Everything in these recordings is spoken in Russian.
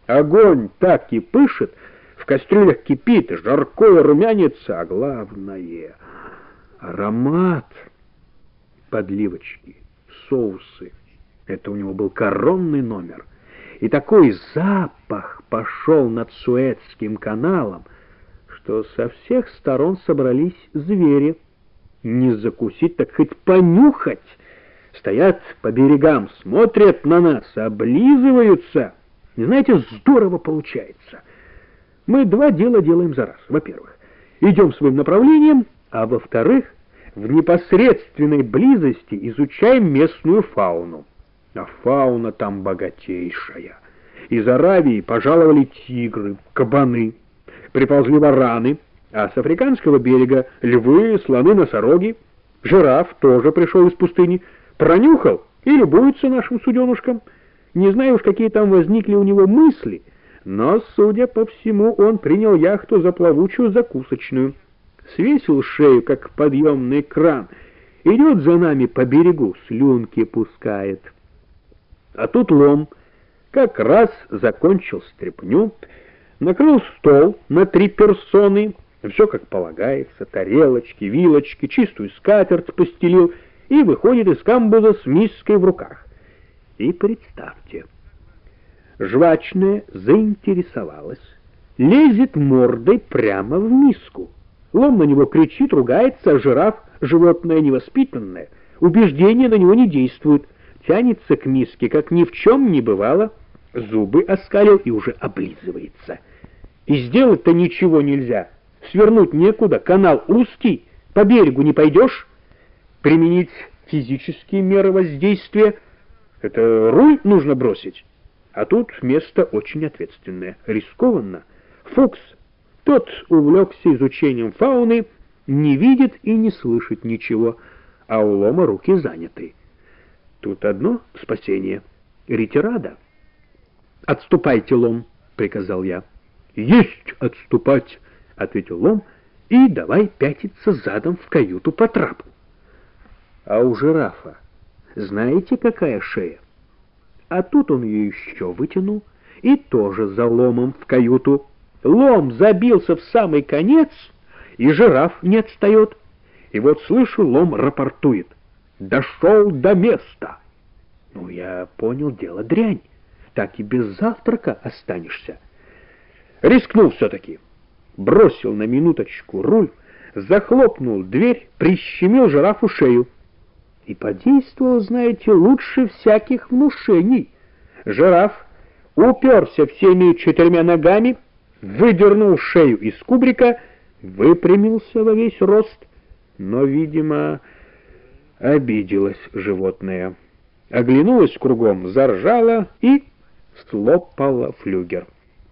Огонь так и пышет, в кастрюлях кипит, жаркое румянится, а главное — аромат. Подливочки, соусы. Это у него был коронный номер. И такой запах пошел над Суэцким каналом, что со всех сторон собрались звери. Не закусить, так хоть понюхать. Стоят по берегам, смотрят на нас, облизываются. И знаете, здорово получается. Мы два дела делаем за раз. Во-первых, идем своим направлением, а во-вторых, в непосредственной близости изучаем местную фауну. А фауна там богатейшая. Из Аравии пожаловали тигры, кабаны, приползли вараны, а с африканского берега львы, слоны, носороги. Жираф тоже пришел из пустыни, пронюхал и любуется нашим суденушком. Не знаю уж, какие там возникли у него мысли, но, судя по всему, он принял яхту за плавучую закусочную. Свесил шею, как подъемный кран, идет за нами по берегу, слюнки пускает. А тут Лом как раз закончил стряпню, накрыл стол на 3 персоны, все как полагается, тарелочки, вилочки, чистую скатерть постелил и выходит из камбуза с миской в руках. И представьте, жвачная заинтересовалась, лезет мордой прямо в миску. Лом на него кричит, ругается, а жираф, животное невоспитанное, убеждения на него не действуют, тянется к миске, как ни в чем не бывало, зубы оскалил и уже облизывается. И сделать-то ничего нельзя, свернуть некуда, канал узкий, по берегу не пойдешь, применить физические меры воздействия, это руль нужно бросить. А тут место очень ответственное, рискованно. Фукс, тот увлекся изучением фауны, не видит и не слышит ничего, а у Лома руки заняты. Тут одно спасение — ретирада. «Отступайте, Лом», — приказал я. «Есть отступать», — ответил Лом, и давай пятиться задом в каюту по трапу. А у жирафа знаете, какая шея? А тут он ее еще вытянул, и тоже за Ломом в каюту. Лом забился в самый конец, и жираф не отстает. И вот слышу, Лом рапортует: «Дошел до места». Ну, я понял, дело дрянь, так и без завтрака останешься. Рискнул все-таки, бросил на минуточку руль, захлопнул дверь, прищемил жирафу шею. И подействовал, знаете, лучше всяких внушений. Жираф уперся всеми 4 ногами, выдернул шею из кубрика, выпрямился во весь рост, но, видимо, обиделось животное. Оглянулась кругом, заржала и слопала флюгер.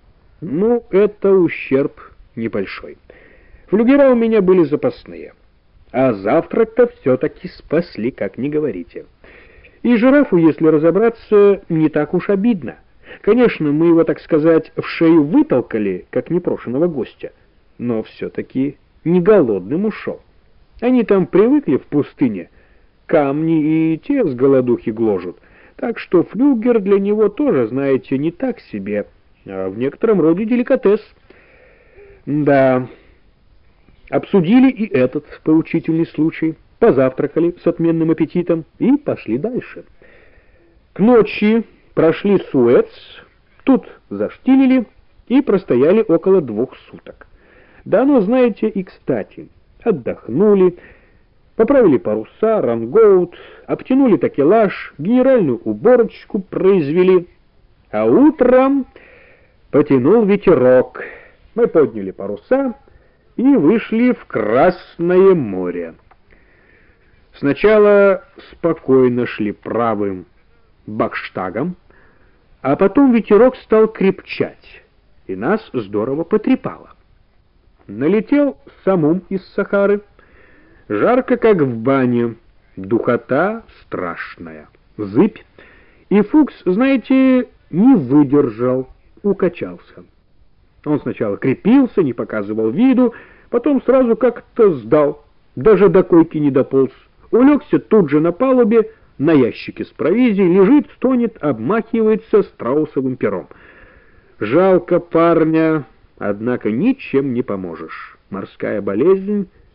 Ну, это ущерб небольшой. Флюгера у меня были запасные. А завтрак-то все-таки спасли, как ни говорите. И жирафу, если разобраться, не так уж обидно. Конечно, мы его, так сказать, в шею вытолкали, как непрошенного гостя, но все-таки не голодным ушел. Они там привыкли в пустыне, камни и те с голодухи гложут, так что флюгер для него тоже, знаете, не так себе, а в некотором роде деликатес. Да... Обсудили и этот поучительный случай, позавтракали с отменным аппетитом и пошли дальше. К ночи прошли Суэц, тут заштилили и простояли около 2 суток. Да оно, знаете, и кстати, отдохнули, поправили паруса, рангоут, обтянули такелаж, генеральную уборочку произвели, а утром потянул ветерок. Мы подняли паруса и вышли в Красное море. Сначала спокойно шли правым бакштагом, а потом ветерок стал крепчать, и нас здорово потрепало. Налетел самум из Сахары, жарко, как в бане, духота страшная, зыбь, и Фукс, знаете, не выдержал, укачался. Он сначала крепился, не показывал виду, потом сразу как-то сдал, даже до койки не дополз. Улегся тут же на палубе, на ящике с провизией, лежит, стонет, обмахивается страусовым пером. Жалко парня, однако ничем не поможешь. Морская болезнь